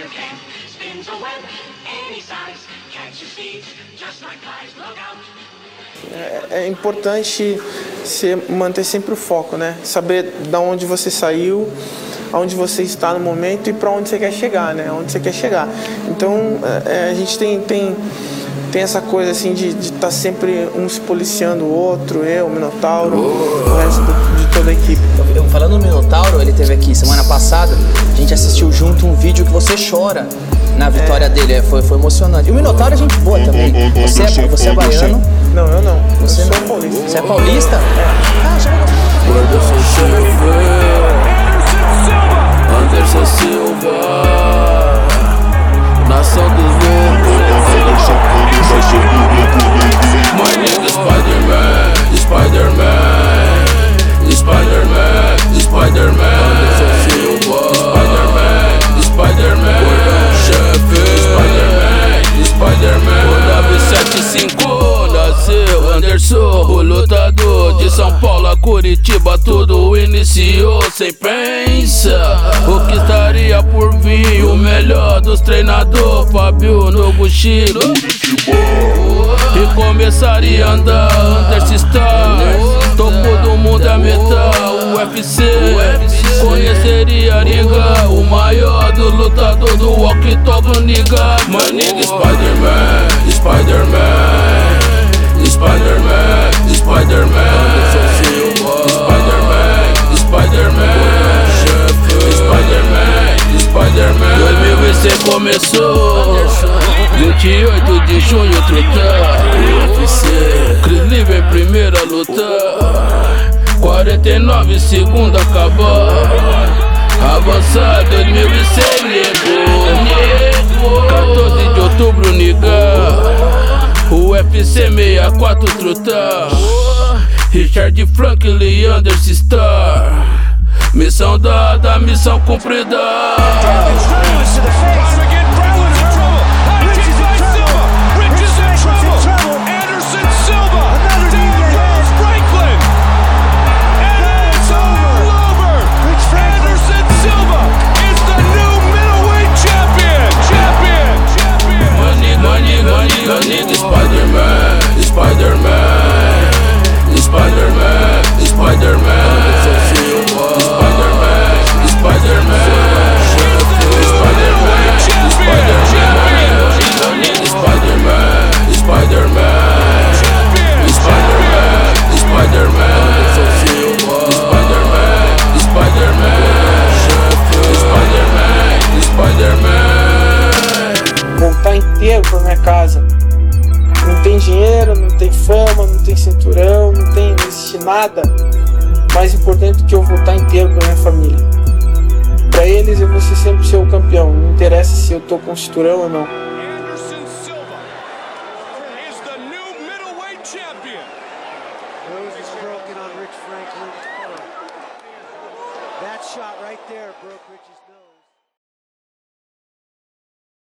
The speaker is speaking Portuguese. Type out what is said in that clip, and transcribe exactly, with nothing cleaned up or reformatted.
É, é importante você manter sempre o foco, né? Saber de onde você saiu, aonde você está no momento e para onde você quer chegar, né? Onde você quer chegar. Então, é, a gente tem, tem, tem essa coisa assim de estar tá sempre um se policiando o outro, eu, o Minotauro, o resto do, de toda a equipe. Eu, falando no Minotauro, ele teve aqui semana passada, a gente assistiu junto um vídeo que você chora na vitória é. dele, foi, foi emocionante. E o Minotauro é gente boa também. Você é, você é baiano? Não, eu não. Você eu não. sou paulista. Você é paulista? É. Ah, chama Anderson Silva. Anderson Silva. Nação dos loucos. My nigga Spider-Man. Spider-Man. Spider-Man. Spider-Man. Anderson Silva. Spider-Man. Spider-Man. Chefe. Spider-Man. Spider-Man. nove sete cinco. Nasceu Anderson, o lutador de São Paulo a Curitiba, tudo iniciou sem pensa. O que estaria por vir, o melhor dos treinadores, Fábio Noguchi. E começaria a andar, Anderson Star, topo do mundo é metal, o U F C. Conheceria Ringa, o maior do lutador do Octógono, nigga. My nigga Spider-Man, Spider-Man. Spider-Man, Spider-Man, Spider-Man, Spider-Man, Spider-Man, Spider-Man. dois mil e seis começou, vinte e oito de junho, trutar U F C. Chris Lee vem primeiro a lutar, quarenta e nove segundos acabar. Avançar dois mil e seis, nego, quatorze de outubro, nigga. U F C sessenta e quatro trutar, Richard Franklin, Anderson Star. Missão dada, missão cumprida. Spider-Man, Spider-Man, Spider-Man, Spider-Man, Spider-Man, Spider-Man, Spider-Man, Spider-Man, Spider-Man, Spider-Man, Spider-Man, Spider-Man, Spider-Man, Spider-Man. Voltar inteiro pra minha casa. Não tem dinheiro, não tem fama, não tem cinturão, não tem não existe nada mais importante do que eu voltar inteiro pra minha família. Pra eles eu vou ser sempre ser o campeão, não interessa se eu tô com cinturão ou não. Anderson Silva is the new middleweight champion. Rose is broken on Rich Franklin. That shot right there broke Rich's nose.